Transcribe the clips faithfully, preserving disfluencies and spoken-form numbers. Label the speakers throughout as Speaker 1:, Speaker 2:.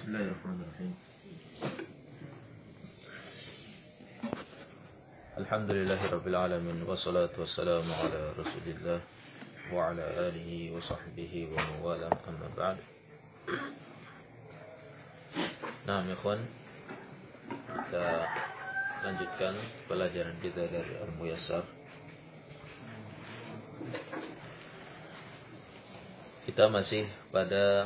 Speaker 1: Bismillahirrahmanirrahim. Alhamdulillahirabbil alamin wassalatu wassalamu ala Rasulillah wa ala alihi wa sahbihi wa mawala amma ba'd. Nah, ikhwan, kita lanjutkan pelajaran kita dari Al-Muyassar. Kita masih pada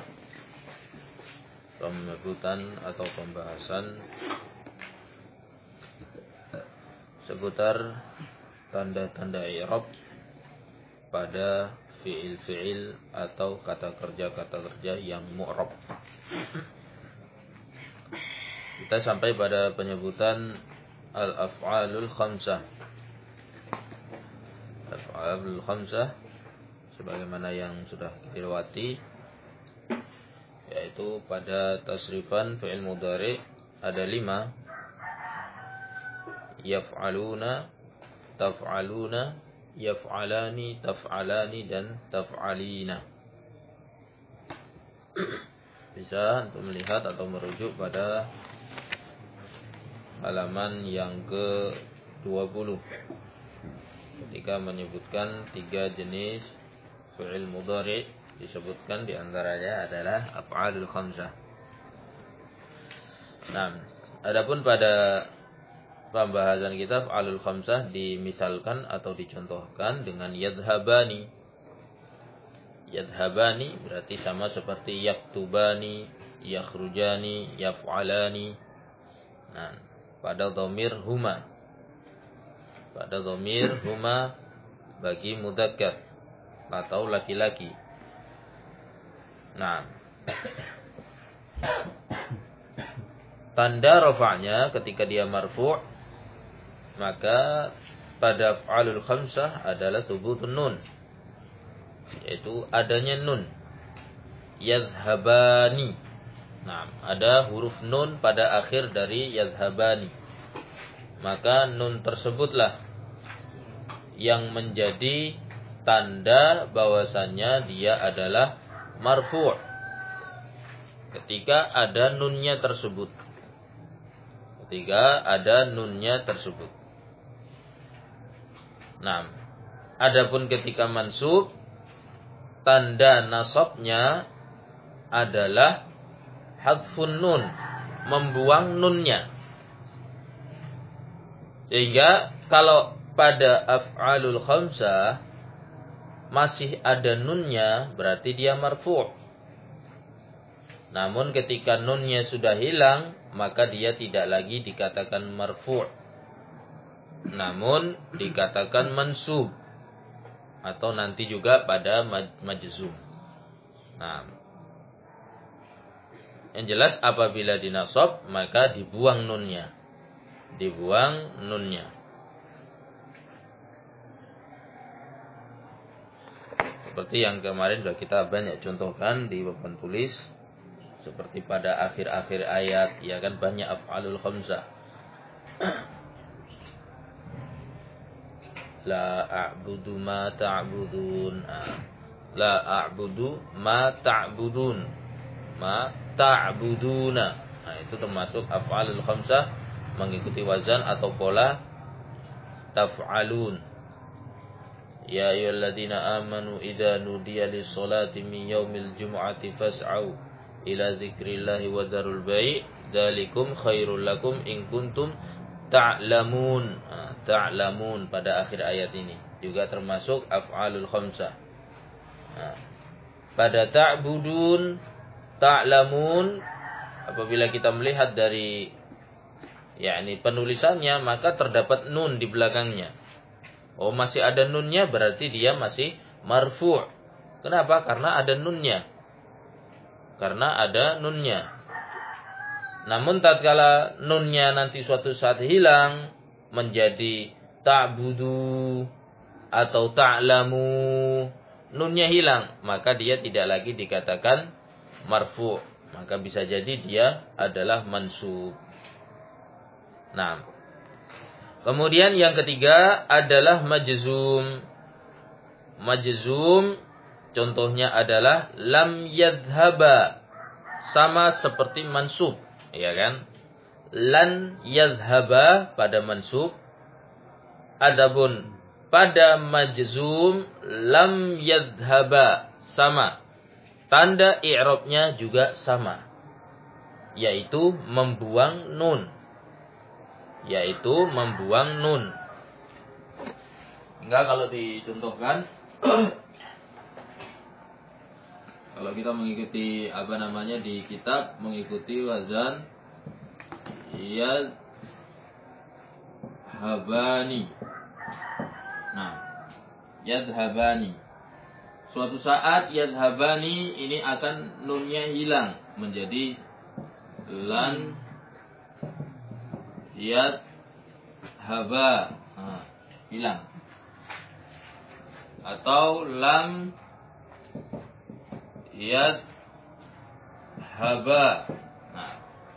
Speaker 1: pembahasan atau pembahasan seputar tanda-tanda i'rab pada fi'il-fi'il atau kata kerja-kata kerja yang mu'rab. Kita sampai pada penyebutan al-af'alul khamsah. Al-af'alul khamsah sebagaimana yang sudah kita lewati, yaitu pada tasrifan fi'il mudhari ada lima: yaf'aluna, taf'aluna, yaf'alani, taf'alani, dan taf'alina. Bisa untuk melihat atau merujuk pada halaman yang ke dua puluh ketika menyebutkan tiga jenis fi'il mudhari, disebutkan diantaranya adalah af'alul khamsah. Nah, adapun pada pembahasan kita af'alul khamsah dimisalkan atau dicontohkan dengan yadhhabani. Yadhhabani berarti sama seperti yaktubani, yakhrujani, yaf'alani. Nah, pada dhamir huma. Pada dhamir huma bagi mudzakkar atau laki-laki. Nah, tanda rafa'nya ketika dia marfu', maka pada af'alul khamsah adalah thubutun nun, yaitu adanya nun. Yadhhabani. Nah, ada huruf nun pada akhir dari yadhhabani. Maka nun tersebutlah yang menjadi tanda bahwasannya dia adalah marfu' ketika ada nunnya tersebut. Ketika ada nunnya tersebut. Nah, adapun ketika mansub, tanda nasabnya adalah hadfun nun, membuang nunnya. Sehingga kalau pada af'alul khamsah masih ada nunnya, berarti dia marfu'. Namun ketika nunnya sudah hilang, maka dia tidak lagi dikatakan marfu', namun dikatakan mansub, atau nanti juga pada majzum. Nah, yang jelas apabila dinasab maka dibuang nunnya. Dibuang nunnya. Seperti yang kemarin sudah kita banyak contohkan di papan tulis, seperti pada akhir-akhir ayat, ya kan, banyak af'alul khamsah. La a'budu ma ta'budun. La a'budu ma ta'budun. Ma ta'buduna. Nah, itu termasuk af'alul khamsah, mengikuti wazan atau pola taf'alun. Ya ayyuhalladzina amanu idza nudiya lis-sholati min yaumil jumu'ati fas'au ila dzikrillahi wa dzarul bai' dzalikum khairul lakum in kuntum ta'lamun. Nah, ta'lamun pada akhir ayat ini juga termasuk af'alul khamsah. Nah, pada ta'budun, ta'lamun, apabila kita melihat dari yakni penulisannya, maka terdapat nun di belakangnya. Oh, masih ada nunnya, berarti dia masih marfu'. Kenapa? Karena ada nunnya. Karena ada nunnya. Namun tatkala nunnya nanti suatu saat hilang menjadi ta'budu atau ta'lamu, nunnya hilang, maka dia tidak lagi dikatakan marfu'. Maka bisa jadi dia adalah mansub. Nah, kemudian yang ketiga adalah majzum. Majzum contohnya adalah lam yadhhaba. sama seperti mansub, ya kan? Lan yadhhaba pada mansub. Adapun pada majzum lam yadhhaba sama. Tanda i'rabnya juga sama. Yaitu membuang nun. Yaitu membuang nun. Enggak kalau dicontohkan kalau kita mengikuti apa namanya di kitab mengikuti wazan yadhabani. Nah, yadhabani. Suatu saat yadhabani ini akan nunnya hilang menjadi lan yadhaba. Nah, hilang. Atau lam yadhaba. Nah,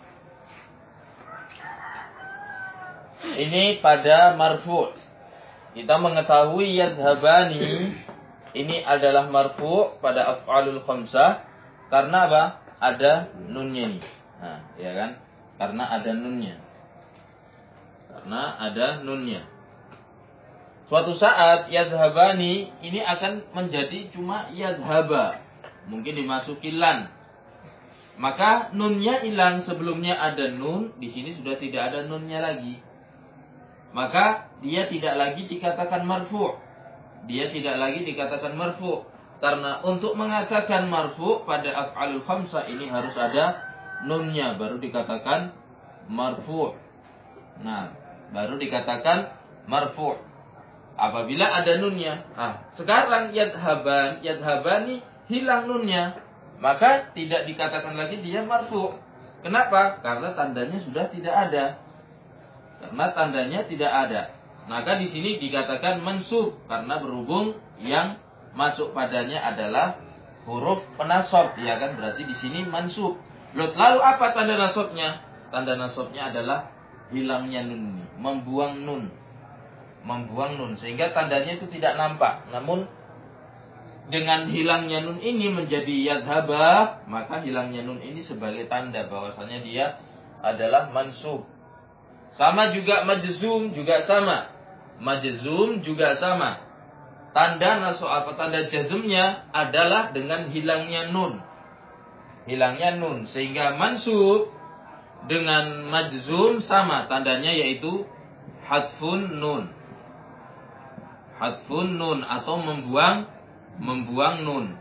Speaker 1: ini pada marfu'. Kita mengetahui yadhabani ini adalah marfu' pada af'alul khamsah karena apa? Ada nunnya ini. Nah, ya kan? Karena ada nunnya. Karena ada nunnya. Suatu saat yadhabani ini akan menjadi cuma yadhaba. Mungkin dimasuki lan. Maka nunnya hilang, sebelumnya ada nun, di sini sudah tidak ada nunnya lagi. Maka dia tidak lagi dikatakan marfu'. Dia tidak lagi dikatakan marfu'. Karena untuk mengatakan marfu' pada af'alul khamsah ini harus ada nunnya baru dikatakan marfu'. Nah, baru dikatakan marfu'. Apabila ada nunnya. Nah, sekarang yadhaban, yadhabani hilang nunnya. Maka tidak dikatakan lagi dia marfu'. Kenapa? Karena tandanya sudah tidak ada. Karena tandanya tidak ada. Maka di sini dikatakan mansub karena berhubung yang masuk padanya adalah huruf penasab, ya kan? Berarti di sini mansub. Lalu apa tanda nasabnya? Tanda nasabnya adalah hilangnya nun, membuang nun. Membuang nun sehingga tandanya itu tidak nampak. Namun dengan hilangnya nun ini menjadi yadhaba, maka hilangnya nun ini sebagai tanda bahwasanya dia adalah mansub. Sama juga majzum juga sama. Majzum juga sama. Tanda nasab apa tanda jazmnya adalah dengan hilangnya nun. Hilangnya nun sehingga mansub dengan majzum sama tandanya yaitu hadfun nun. Hadfun nun atau membuang membuang nun.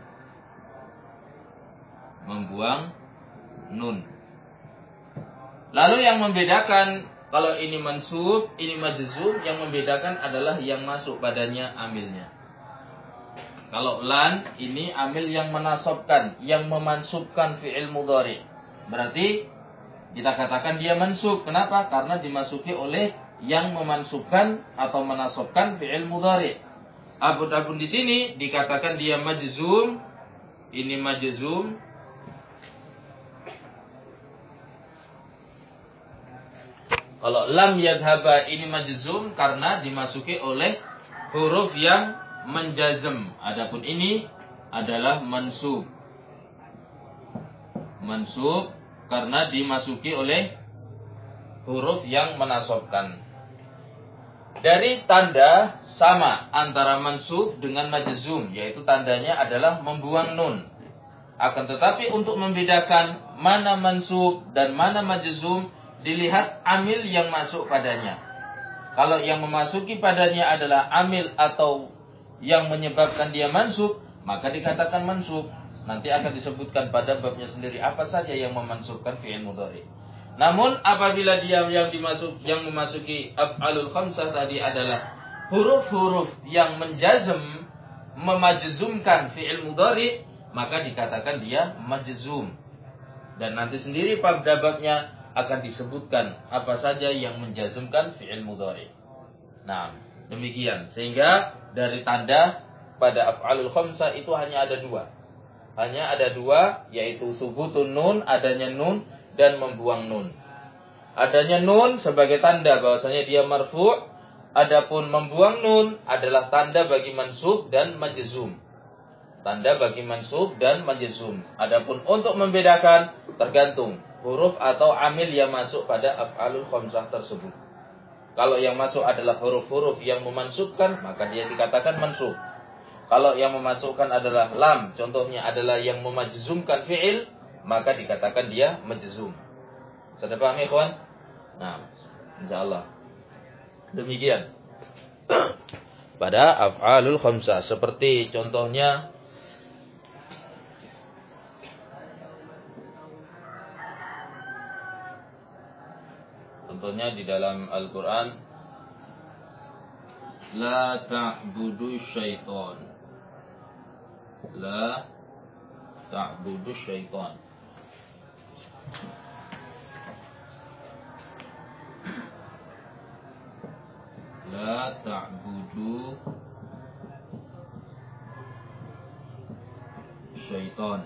Speaker 1: Membuang nun. Lalu yang membedakan kalau ini mansub, ini majzum, yang membedakan adalah yang masuk padanya amilnya. Kalau lan ini amil yang menasabkan, yang memansubkan fi'il mudhari. Berarti kita katakan dia mansub. Kenapa? Karena dimasuki oleh yang memansubkan atau menasabkan fi'il mudhari. Adapun di sini dikatakan dia majzum. Ini majzum. Kalau lam yadhaba ini majzum karena dimasuki oleh huruf yang menjazm. Adapun ini adalah mansub. Mansub karena dimasuki oleh huruf yang menasabkan. Dari tanda sama antara mansub dengan majzum, yaitu tandanya adalah membuang nun. Akan tetapi untuk membedakan mana mansub dan mana majzum, dilihat amil yang masuk padanya. Kalau yang memasuki padanya adalah amil atau yang menyebabkan dia mansub, maka dikatakan mansub. Nanti akan disebutkan pada babnya sendiri apa saja yang memansubkan fi'il mudhari. Namun apabila dia yang dimasuk yang memasuki af'alul khamsah tadi adalah huruf-huruf yang menjazm, memajzumkan fi'il mudhari, maka dikatakan dia majzum. Dan nanti sendiri pada babnya akan disebutkan apa saja yang menjazmkan fi'il mudhari. Nah, demikian. Sehingga dari tanda pada af'alul khamsah itu hanya ada dua. Hanya ada dua, yaitu subutun nun, adanya nun, dan membuang nun. Adanya nun sebagai tanda bahwasanya dia marfu', adapun membuang nun adalah tanda bagi mansub dan majzum. Tanda bagi mansub dan majzum. Adapun untuk membedakan Tergantung huruf atau amil yang masuk pada af'alul khamsah tersebut. Kalau yang masuk adalah huruf-huruf yang memansubkan, maka dia dikatakan mansub. Kalau yang memasukkan adalah lam, contohnya adalah yang memajzumkan fi'il, maka dikatakan dia majzum. Sudah paham ya, kawan? Nah, insyaallah. Demikian. Pada af'alul khamsah, seperti contohnya Contohnya di dalam Al-Quran, La ta'budu syaitan. La ta'budu syaitan. La ta'budu syaitan.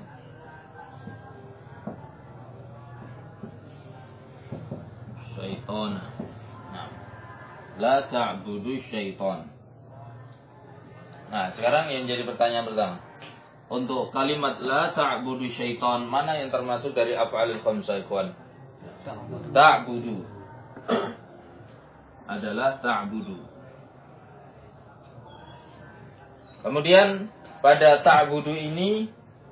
Speaker 1: Syaitan. Nah, la ta'budu syaitan. Nah, sekarang yang jadi pertanyaan pertama. Untuk kalimat la ta'budu syaitan, mana yang termasuk dari af'alul khamsah, ikhwan? Ta'budu. Adalah ta'budu. Kemudian pada ta'budu ini,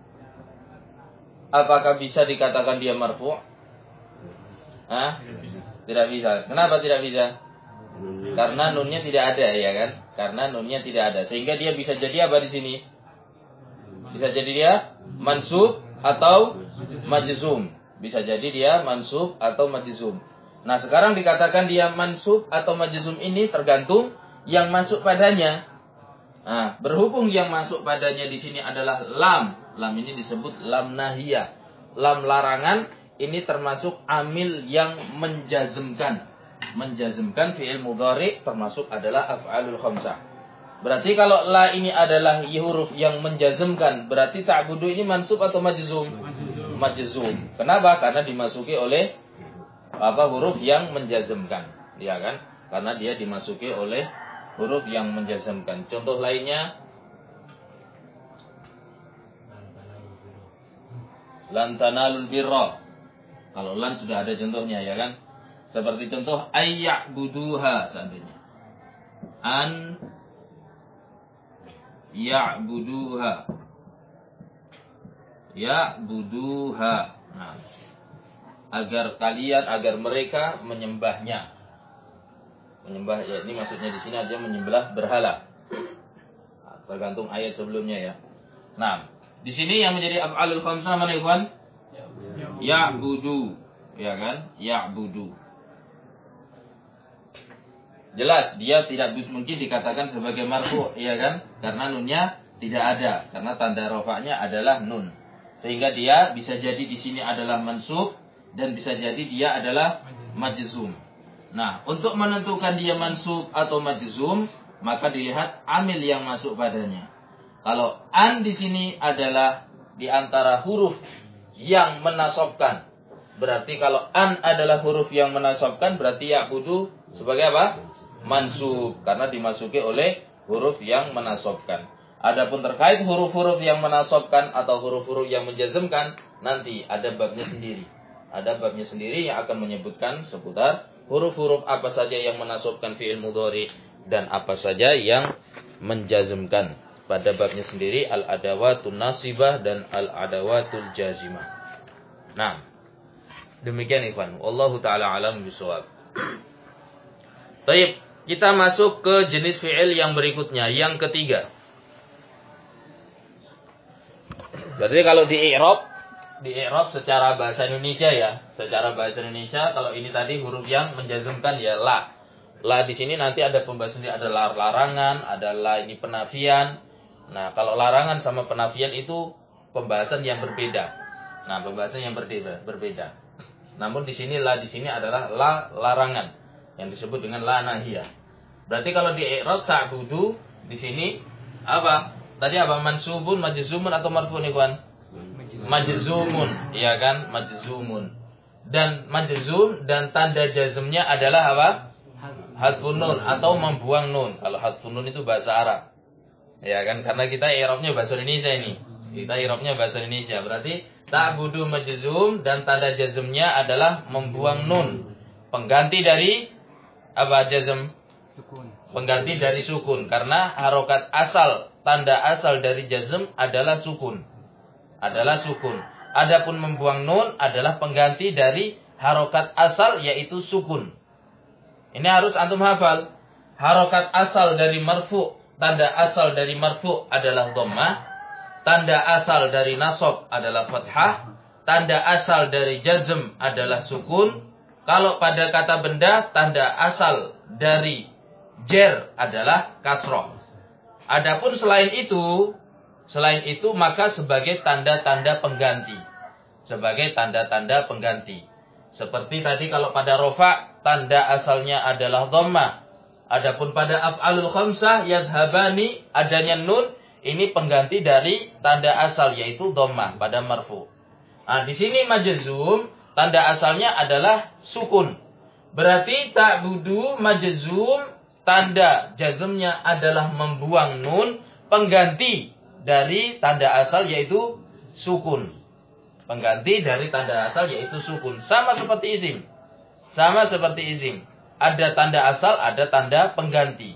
Speaker 1: apakah bisa dikatakan dia marfu'? Hah? Tidak bisa. Kenapa tidak bisa? Karena nunnya tidak ada, ya kan? Karena nunnya tidak ada. Sehingga dia bisa jadi apa di sini? Bisa jadi dia mansub atau majzum. Bisa jadi dia mansub atau majzum. Nah, sekarang dikatakan dia mansub atau majzum ini tergantung yang masuk padanya. Nah, berhubung yang masuk padanya di sini adalah lam. Lam ini disebut lam nahiyah. Lam larangan. Ini termasuk amil yang menjazmkan. Menjazmkan fi'il mudhari termasuk adalah af'alul khamsah. Berarti kalau la ini adalah huruf yang menjazmkan, berarti ta'budu ini mansub atau majzum? Majzum. Kenapa? Karena dimasuki oleh apa huruf yang menjazmkan, ya kan? Karena dia dimasuki oleh huruf yang menjazmkan. Contoh lainnya, lan tanalul birra. Kalau lan sudah ada contohnya, ya kan? Seperti contoh ayya'buduha seandainya. An ya'buduha. Ya'buduha. Nah, agar kalian, agar mereka menyembahnya. Menyembah, ya ini maksudnya di sini ada menyembah berhala. Nah, tergantung ayat sebelumnya, ya. Nah, di sini yang menjadi af'alul khamsah mana, ikhwan? Ya'budu, ya kan? Ya'budu. Jelas dia tidak mungkin dikatakan sebagai marfu', ya kan? Karena nunnya tidak ada, karena tanda rafa'nya adalah nun. Sehingga dia bisa jadi di sini adalah mansub dan bisa jadi dia adalah majzum. Nah, untuk menentukan dia mansub atau majzum, maka dilihat amil yang masuk padanya. Kalau an di sini adalah di antara huruf yang menasobkan. Berarti kalau an adalah huruf yang menasobkan, berarti ya'budu sebagai apa? Mansub. Karena dimasuki oleh huruf yang menasobkan. Adapun terkait huruf-huruf yang menasobkan atau huruf-huruf yang menjazmkan, nanti ada babnya sendiri. Ada babnya sendiri yang akan menyebutkan seputar huruf-huruf apa saja yang menasobkan fi'il mudhari dan apa saja yang menjazmkan. Pada babnya sendiri al-adawatul nasibah dan al-adawatul jazimah. Nah, demikian ikhwan. Wallahu ta'ala alam bisawab. Baik, kita masuk ke jenis fi'il yang berikutnya, yang ketiga. Berarti kalau di i'rab, di i'rab secara bahasa Indonesia, ya, secara bahasa Indonesia, kalau ini tadi huruf yang menjazmkan ya la. La di sini nanti ada pembahasan, ada larangan, ada la ini penafian. Nah, kalau larangan sama penafian itu pembahasan yang berbeda. Nah, pembahasan yang berbeda, berbeda. Namun di sini la di sini adalah la larangan yang disebut dengan la nahiyah. Berarti kalau di i'rab ta'budu di sini apa? Tadi apa? Mansubun, majzumun atau marfu'un, ikhwan? Majzumun, iya kan? Majzumun. Dan majzum dan tanda jazmnya adalah apa? Hadfun nun atau membuang nun. Kalau hadfun nun itu bahasa Arab. Ya kan, karena kita i'rabnya bahasa Indonesia ini. Kita i'rabnya bahasa Indonesia. Berarti ta'budu majzum dan tanda jazmnya adalah membuang nun. Pengganti dari apa jazm?
Speaker 2: Sukun.
Speaker 1: Pengganti dari sukun karena harokat asal, tanda asal dari jazm adalah sukun. Adalah sukun. Adapun membuang nun adalah pengganti dari harokat asal yaitu sukun. Ini harus antum hafal. Harokat asal dari marfu, tanda asal dari marfu adalah dhammah, tanda asal dari nasab adalah fathah, tanda asal dari jazm adalah sukun. Kalau pada kata benda, tanda asal dari jer adalah kasroh. Adapun selain itu, selain itu maka sebagai tanda-tanda pengganti. Sebagai tanda-tanda pengganti. Seperti tadi kalau pada rofa, tanda asalnya adalah dhammah. Adapun pada af'alul khamsah yadhabani adanya nun, ini pengganti dari tanda asal yaitu dhammah pada marfu. Nah, di sini majzum tanda asalnya adalah sukun. Berarti ta'budu majzum tanda jazmnya adalah membuang nun, pengganti dari tanda asal yaitu sukun. Pengganti dari tanda asal yaitu sukun. Sama seperti isim. Sama seperti isim. Ada tanda asal, ada tanda pengganti.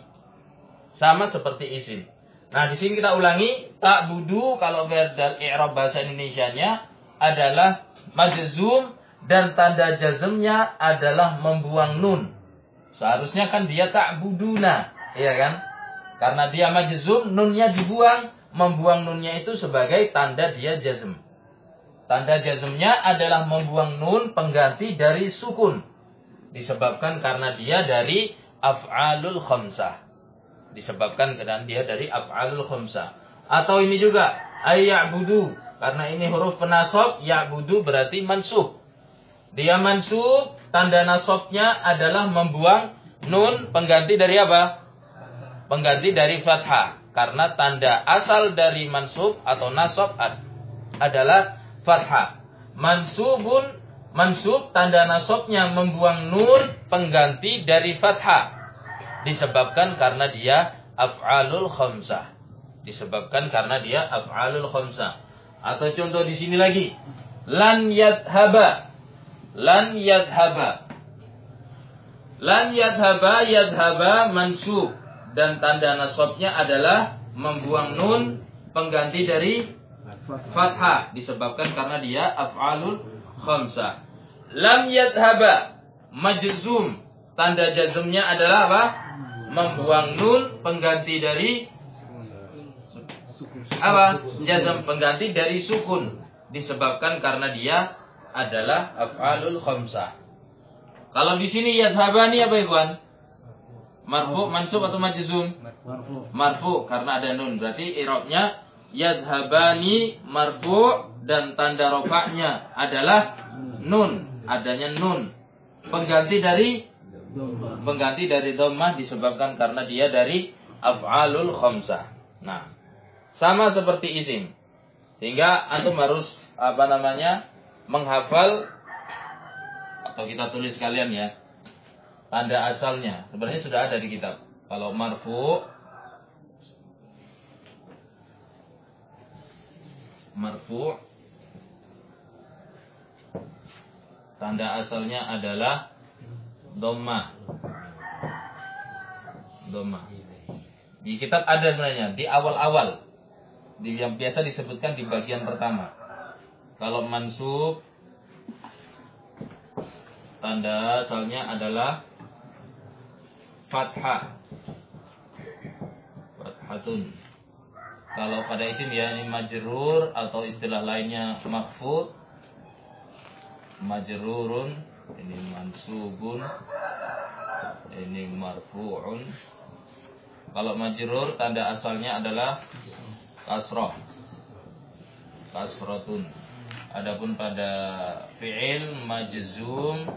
Speaker 1: Sama seperti isim. Nah, di sini kita ulangi. Ta'budu kalau dari i'rab bahasa Indonesianya adalah majzum dan tanda jazmnya adalah membuang nun. Seharusnya kan dia ta'buduna, iya kan? Karena dia majzum, nunnya dibuang. Membuang nunnya itu sebagai tanda dia jazm. Tanda jazmnya adalah membuang nun pengganti dari sukun. Disebabkan karena dia dari af'alul khamsah. Disebabkan karena dia dari af'alul khamsah. Atau ini juga ayya'budu. Karena ini huruf penasab, ya'budu berarti mansub. Dia mansub, tanda nasabnya adalah membuang nun pengganti dari apa? Pengganti dari fathah. Karena tanda asal dari mansub atau nasab adalah fathah. Mansubun, mansub tanda nasabnya membuang nun pengganti dari fathah. Disebabkan karena dia af'alul khamsah. Disebabkan karena dia af'alul khamsah. Atau contoh di sini lagi. Lan yadhaba. Lan yadhaba. Lan yadhaba, yadhaba mansub. Dan tanda nasabnya adalah membuang nun pengganti dari fathah. Disebabkan karena dia af'alul khamsah. Lam yadhaba majzum. Tanda jazmnya adalah apa? Membuang nun pengganti dari apa? Jazm pengganti dari sukun. Disebabkan karena dia adalah af'alul khamsah. Kalau di sini yadhabani apa ikhwan? Marfu, mansub atau majzum?
Speaker 2: Marfu.
Speaker 1: Marfu karena ada nun. Berarti i'rabnya yadhabani marfu dan tanda rofaknya adalah nun. Adanya nun. Pengganti dari pengganti dari dhammah disebabkan karena dia dari af'alul khamsah. Nah, sama seperti isim. Sehingga antum harus apa namanya? Menghafal atau kita tulis sekalian ya. Tanda asalnya sebenarnya sudah ada di kitab. Kalau marfu marfu tanda asalnya adalah dhammah. Dhammah. Di kitab ada sebenarnya di awal-awal. Di yang biasa disebutkan di bagian pertama. Kalau mansub tanda asalnya adalah fathah. Fathatun. Kalau pada isim ya ini majrur atau istilah lainnya makhfud. Majrurun, ini mansubun, ini marfu'un. Kalau majrur tanda asalnya adalah kasrah. Kasratun. Adapun pada fi'il majzum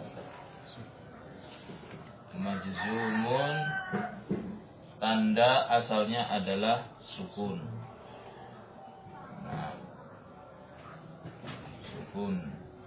Speaker 1: majzumun tanda asalnya adalah sukun. Nah, sukun.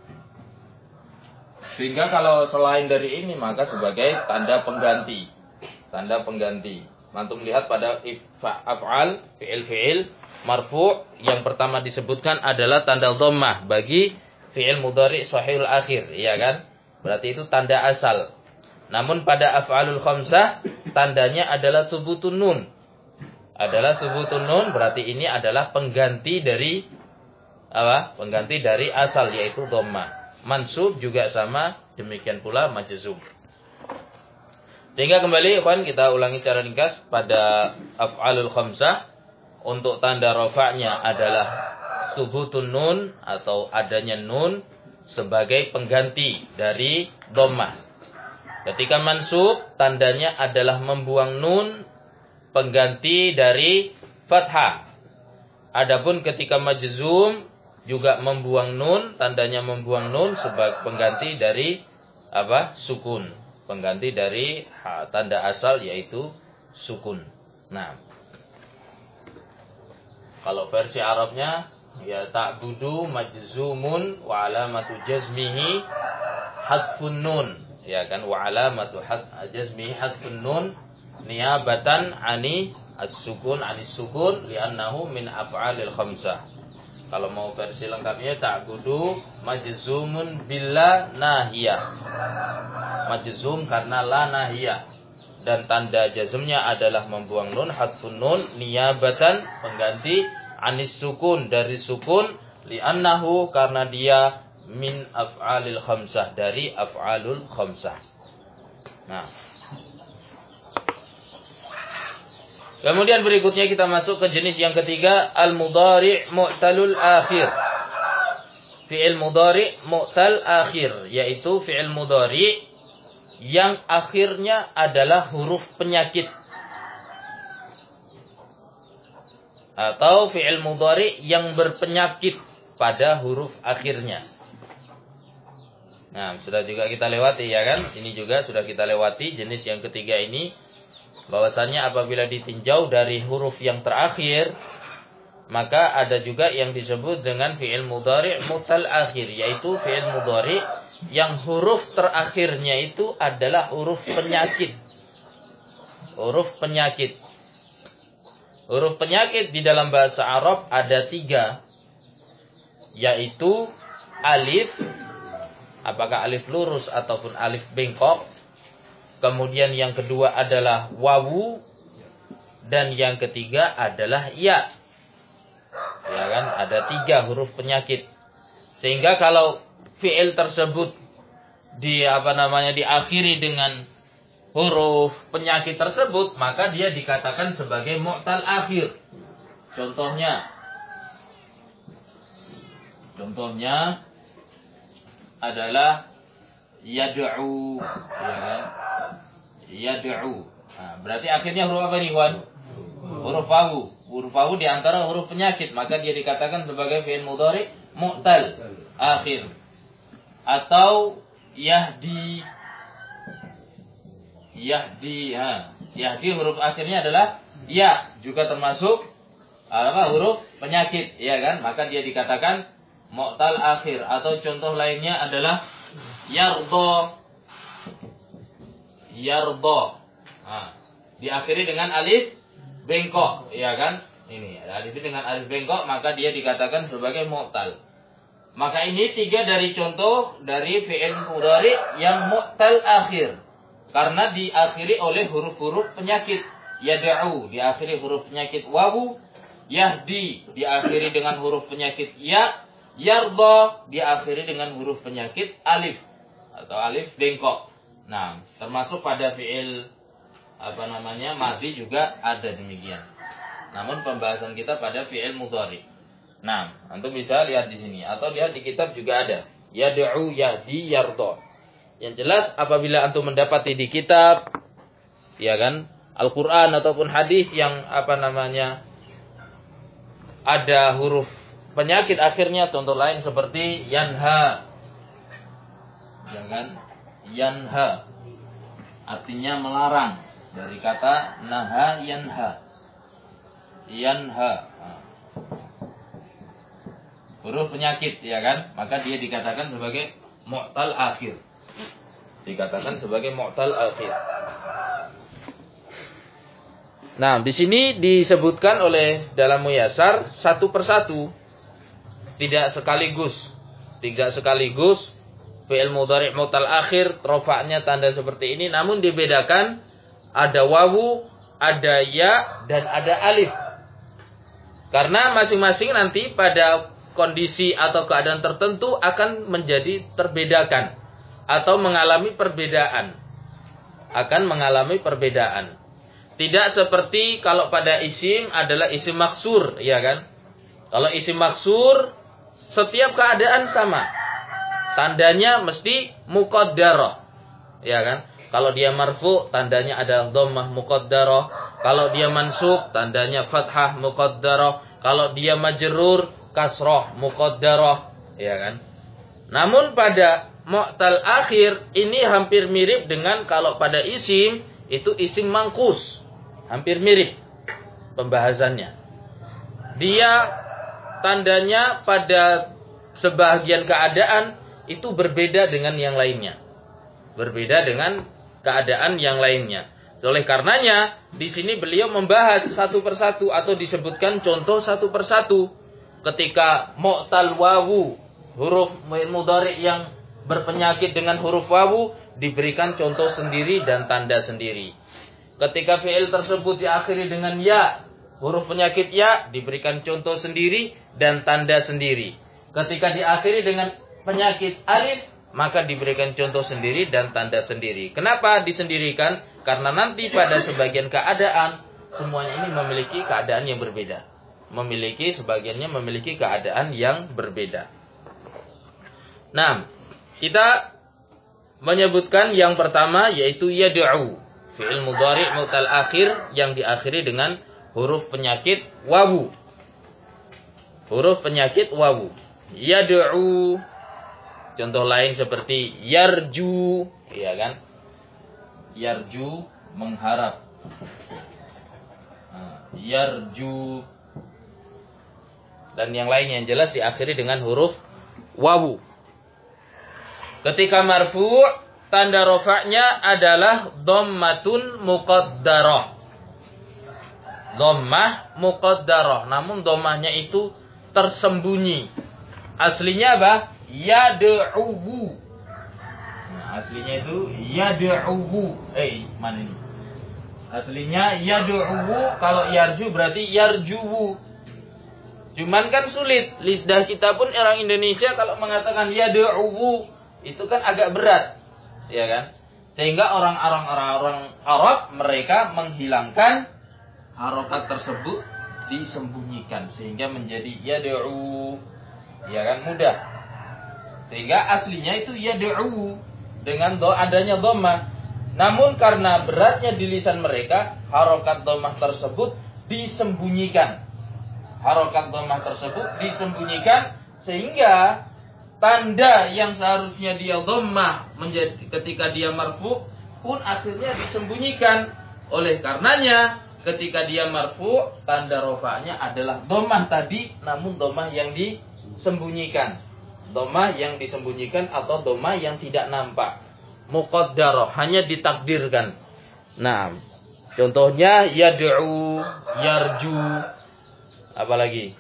Speaker 1: Sehingga kalau selain dari ini maka sebagai tanda pengganti. Tanda pengganti. Antum lihat pada af'al, fi'il-fi'il marfu' yang pertama disebutkan adalah tanda dhammah bagi fi'il mudhari' shahihul akhir, ya kan? Berarti itu tanda asal. Namun pada af'alul khamsah tandanya adalah subutun nun. Adalah subutun nun, berarti ini adalah pengganti dari apa? Pengganti dari asal, yaitu dhammah. Mansub juga sama, demikian pula majzum. Sehingga kembali ikhwan, kita ulangi secara ringkas pada af'alul khamsah. Untuk tanda rafa'nya adalah subutun nun atau adanya nun sebagai pengganti dari dhammah. Ketika mansub tandanya adalah membuang nun pengganti dari fathah. Adapun ketika majzum juga membuang nun, tandanya membuang nun sebagai pengganti dari apa? Sukun. Pengganti dari ha, tanda asal yaitu sukun. Nah, kalau versi Arabnya ya ta'budu majzumun wa alamatu jazmihi hadfun nun, ya kan, wa alamatu jazmihi hadfun nun niyabatan ani as-sukun anis sukun li'annahu min af'alil khamsah. Kalau mau versi lengkapnya ta'budu majzumun billah nahiyah. Majzum karena la nahiyah. Dan tanda jazmnya adalah membuang nun, hadfun nun, niyabatan, pengganti, anis sukun, dari sukun, li'annahu, karena dia min af'alil khamsah, dari af'alul khamsah. Nah. Kemudian berikutnya kita masuk ke jenis yang ketiga, al-mudhari' mu'talul akhir. Fi'il mudhari' mu'tal akhir, yaitu fi'il mudhari' yang akhirnya adalah huruf penyakit. Atau fi'il mudhari' yang berpenyakit pada huruf akhirnya. Nah, sudah juga kita lewati, ya kan? Ini juga sudah kita lewati jenis yang ketiga ini. Bahwasannya apabila ditinjau dari huruf yang terakhir, maka ada juga yang disebut dengan fi'il mudhari' mu'tal akhir, yaitu fi'il mudhari' yang huruf terakhirnya itu adalah huruf penyakit. Huruf penyakit. Huruf penyakit di dalam bahasa Arab ada tiga, yaitu alif, apakah alif lurus ataupun alif bengkok. Kemudian yang kedua adalah wawu, dan yang ketiga adalah ya. Ya kan, ada tiga huruf penyakit. Sehingga kalau fi'il tersebut di apa namanya diakhiri dengan huruf penyakit tersebut, maka dia dikatakan sebagai mu'tal akhir. Contohnya, contohnya adalah yad'u, ya kan? Yad'u. Nah, berarti akhirnya huruf apa nih, Wan? Huruf wawu. Huruf wawu di antara huruf penyakit, maka dia dikatakan sebagai fi'il mudhari' mu'tal akhir. Atau yahdi. Yahdi, ha. Yahdi huruf akhirnya adalah ya, juga termasuk apa? Huruf penyakit, ya kan? Maka dia dikatakan mu'tal akhir. Atau contoh lainnya adalah yardo. Yardo. Nah, diakhiri dengan alif bengkok, ya kan? Ini, alif dengan alif bengkok, maka dia dikatakan sebagai mu'tal. Maka ini tiga dari contoh dari fi'il mudhari' yang mu'tal akhir. Karena diakhiri oleh huruf-huruf penyakit. Yad'u diakhiri huruf penyakit wawu, yahdi diakhiri dengan huruf penyakit ya, yardo diakhiri dengan huruf penyakit alif atau alif bengkok. Nah, termasuk pada fi'il apa namanya madhi juga ada demikian. Namun pembahasan kita pada fi'il mudhari. Nah, antum bisa lihat di sini atau lihat di kitab juga ada. Yad'u, yahdi, yardo. Yang jelas apabila antum mendapati di kitab, ya kan, Al-Qur'an ataupun hadis yang apa namanya ada huruf penyakit akhirnya, contoh lain seperti yanha. Ya kan? Yanha artinya melarang, dari kata naha yanha. Yanha. Nah. Huruf penyakit, ya kan? Maka dia dikatakan sebagai mu'tal akhir. Dikatakan sebagai mu'tal akhir. Nah, di sini disebutkan oleh dalam Muyassar satu persatu. Tidak sekaligus. Tidak sekaligus. Fi'il mudhari' mu'tal akhir, rofa'nya tanda seperti ini. Namun dibedakan. Ada wawu, ada ya, dan ada alif. Karena masing-masing nanti pada kondisi atau keadaan tertentu akan menjadi terbedakan. Atau mengalami perbedaan. Akan mengalami perbedaan. Tidak seperti kalau pada isim adalah isim maksur, ya kan? Kalau isim maksur, setiap keadaan sama. Tandanya mesti muqaddarah, ya kan? Kalau dia marfu, tandanya adalah dhammah muqaddarah. Kalau dia mansub, tandanya fathah muqaddarah. Kalau dia majrur, kasrah muqaddarah, ya kan? Namun pada mu'tal akhir, ini hampir mirip dengan kalau pada isim, itu isim mangkus. Hampir mirip pembahasannya. Dia tandanya pada sebagian keadaan itu berbeda dengan yang lainnya. Berbeda dengan keadaan yang lainnya. Oleh karenanya, di sini beliau membahas satu persatu atau disebutkan contoh satu persatu. Ketika mu'tal wawu, huruf mudhari' yang berpenyakit dengan huruf wawu, diberikan contoh sendiri dan tanda sendiri. Ketika fi'il tersebut diakhiri dengan ya, huruf penyakit ya, diberikan contoh sendiri dan tanda sendiri. Ketika diakhiri dengan penyakit alif, maka diberikan contoh sendiri dan tanda sendiri. Kenapa disendirikan? Karena nanti pada sebagian keadaan, semuanya ini memiliki keadaan yang berbeda. Memiliki, sebagiannya memiliki keadaan yang berbeda. Nah, kita menyebutkan yang pertama yaitu yad'u. Fi'il mudhari' mu'tal akhir yang diakhiri dengan huruf penyakit wawu. Huruf penyakit wawu. Yad'u. Contoh lain seperti yarju, ya kan? Yarju mengharap. Yarju. Dan yang lain yang jelas diakhiri dengan huruf wawu. Ketika marfu', tanda rofa'nya adalah dhammatun muqaddarah. Dhammah muqaddarah. Namun dhammahnya itu tersembunyi. Aslinya apa? Yad'uhu. Nah, aslinya itu yad'uhu. Eh, mana ini? Aslinya yad'uhu. Kalau yarju berarti yarjuhu. Cuman kan sulit. Lidah kita pun orang Indonesia kalau mengatakan yad'uhu, itu kan agak berat. Ya kan? Sehingga orang-orang orang Arab mereka menghilangkan harokat tersebut, disembunyikan sehingga menjadi yad'u. Ya kan, mudah. Sehingga aslinya itu yad'u dengan do adanya dhammah. Namun karena beratnya di lisan mereka, harokat dhammah tersebut disembunyikan. Harokat dhammah tersebut disembunyikan sehingga tanda yang seharusnya dia dhammah menjadi ketika dia marfu pun akhirnya disembunyikan. Oleh karenanya ketika dia marfu, tanda rofa'nya adalah dhammah tadi, namun dhammah yang disembunyikan. Dhammah yang disembunyikan atau dhammah yang tidak nampak. Muqaddarah, hanya ditakdirkan. Nah, contohnya yad'u, yarju, apalagi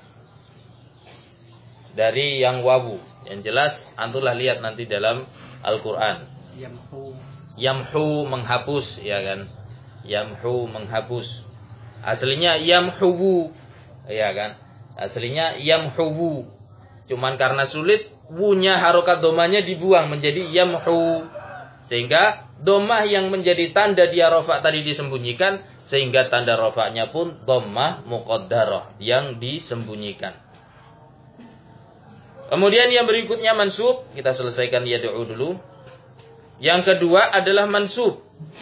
Speaker 1: dari yang wawu. Yang jelas, antulah lihat nanti dalam Al-Quran. Yamhu. Yamhu, menghapus, ya kan? Yamhu, menghapus. Aslinya yamhuwu, ya kan? Aslinya yamhuwu. Cuman karena sulit, wunya harokat domanya dibuang menjadi yamhu. Sehingga domah yang menjadi tanda dia rofa tadi disembunyikan, sehingga tanda rofanya pun dhammah muqaddarah yang disembunyikan. Kemudian yang berikutnya mansub, kita selesaikan yad'u dulu. Yang kedua adalah mansub.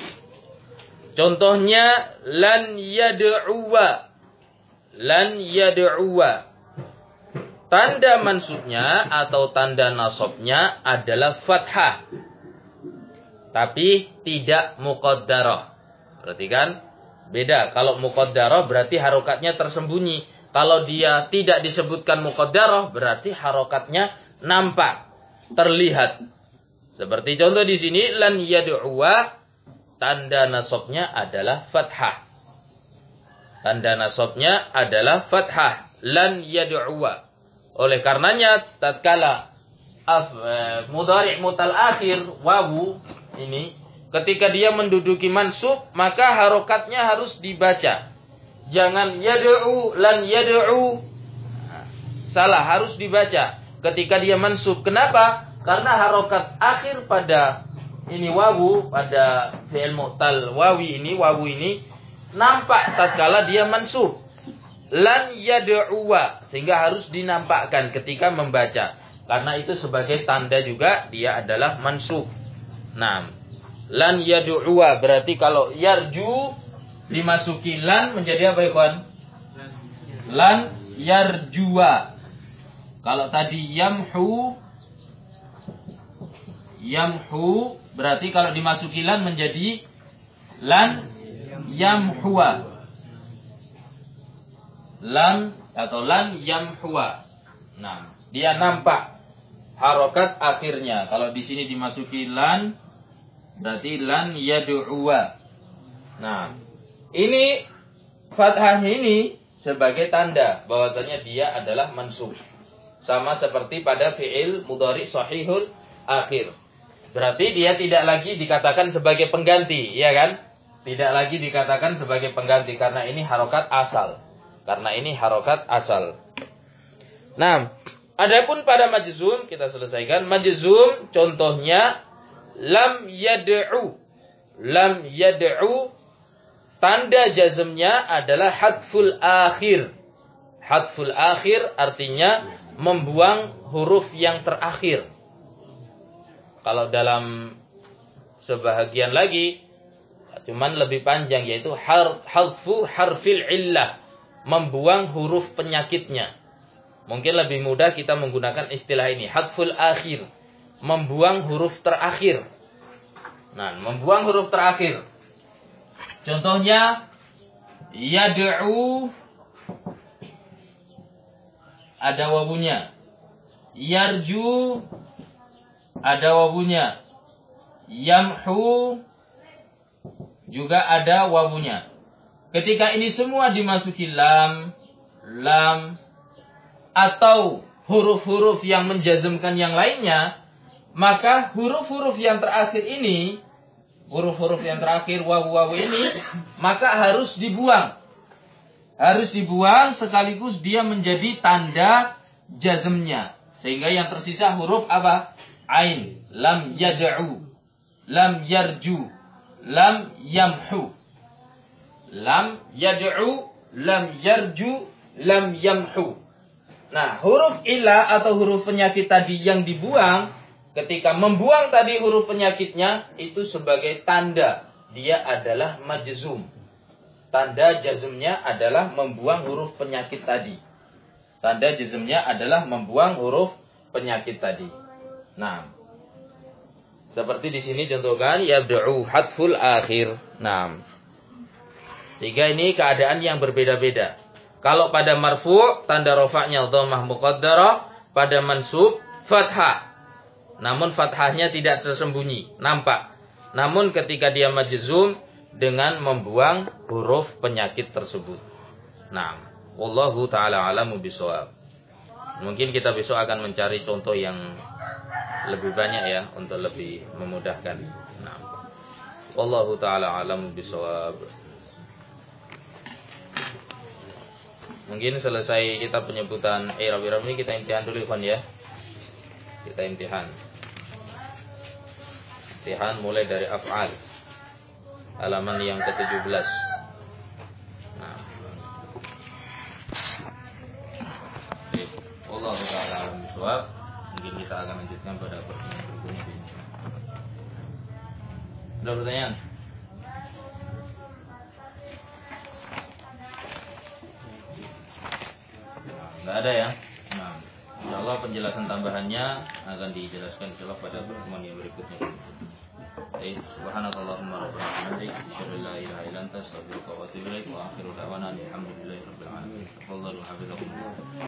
Speaker 1: Contohnya lan yad'uwa. Lan yad'uwa. Tanda mansubnya atau tanda nasabnya adalah fathah. Tapi tidak muqaddarah. Perhatikan, beda. Kalau muqaddarah berarti harokatnya tersembunyi. Kalau dia tidak disebutkan muqaddarah, berarti harokatnya nampak, terlihat. Seperti contoh di sini, lan yad'uwa, tanda nasabnya adalah fathah. Tanda nasabnya adalah fathah. Lan yad'uwa. Oleh karenanya tatkala af, eh, mudhari' mutal akhir wawu ini ketika dia menduduki mansub maka harokatnya harus dibaca. Jangan yad'u lan yad'u. Nah, salah, harus dibaca ketika dia mansub. Kenapa? Karena harokat akhir pada ini wawu, pada fi'il mu'tal wawi ini, wawu ini nampak tatkala dia mansub. Lan yad'uwa, sehingga harus dinampakkan ketika membaca. Karena itu sebagai tanda juga dia adalah mansub. Nah, lan yad'uwa berarti kalau yarju dimasuki lan menjadi apa ya kawan? Lan yarjuwa. Kalau tadi yamhu, yamhu berarti kalau dimasuki lan menjadi lan yamhuwa. Lan atau lan yamhuwa. Nah, dia nampak harokat akhirnya. Kalau di sini dimasuki lan berarti lan yad'uwa. Nah, ini fathah ini sebagai tanda bahwasanya dia adalah mansub. Sama seperti pada fi'il mudhari sahihul akhir. Berarti dia tidak lagi dikatakan sebagai pengganti, ya kan? Tidak lagi dikatakan sebagai pengganti karena ini harokat asal. Karena ini harokat asal. Nah, adapun pada majzum kita selesaikan. Majzum contohnya lam yad'u. Lam yad'u, tanda jazmnya adalah hadful akhir. Hadful akhir artinya membuang huruf yang terakhir. Kalau dalam sebahagian lagi cuman lebih panjang, yaitu hadfu harfil illah, membuang huruf penyakitnya. Mungkin lebih mudah kita menggunakan istilah ini, hadful akhir, membuang huruf terakhir. Nah, membuang huruf terakhir. Contohnya yad'u ada wawunya. Yarju ada wawunya. Yamhu juga ada wawunya. Ketika ini semua dimasuki lam, lam, atau huruf-huruf yang menjazmkan yang lainnya, maka huruf-huruf yang terakhir ini, huruf-huruf yang terakhir wawu-wawu ini, maka harus dibuang. Harus dibuang sekaligus dia menjadi tanda jazmnya. Sehingga yang tersisa huruf apa? Ain. Lam yad'u. Lam yarju. Lam yamhu. Lam yad'u. Lam yarju. Lam yamhu. Nah, huruf ilah atau huruf penyakit tadi yang dibuang, ketika membuang tadi huruf penyakitnya, itu sebagai tanda dia adalah majzum. Tanda jazmnya adalah membuang huruf penyakit tadi. Tanda jazmnya adalah membuang huruf penyakit tadi. Nah, seperti di sini contohkan yabda'u hadful akhir. Nah, sehingga ini keadaan yang berbeda-beda. Kalau pada marfu' tanda rafa'nya dhammah muqaddarah, pada mansub fathah. Namun fathahnya tidak tersembunyi, nampak. Namun ketika dia majzum dengan membuang huruf penyakit tersebut. Nah, wallahu taala alamu bisawab. Mungkin kita besok akan mencari contoh yang lebih banyak ya untuk lebih memudahkan. Nah, wallahu taala alamu bisawab. Mungkin selesai kita penyebutan i'rab-i'rab ini, kita imtihan dulu kan ya. Kita imtihan. Imtihan mulai dari af'al. Halaman yang ke tujuh belas. Nah. Oke. Wallahu ta'ala a'lam bishawab. Mungkin kita akan lanjutkan pada pertemuan berikutnya. Ada pertanyaan? Enggak ada ya? Nah, insyaallah penjelasan tambahannya akan dijelaskan insyaallah pada pertemuan yang berikutnya. Baik, subhanakallahumma rabbana wa bihamdika asyhadu an la ilaha illa anta astaghfiruka wa atubu ilaik wa akhiru da'wana alhamdulillahi rabbil alamin. Wallahu hafizakum.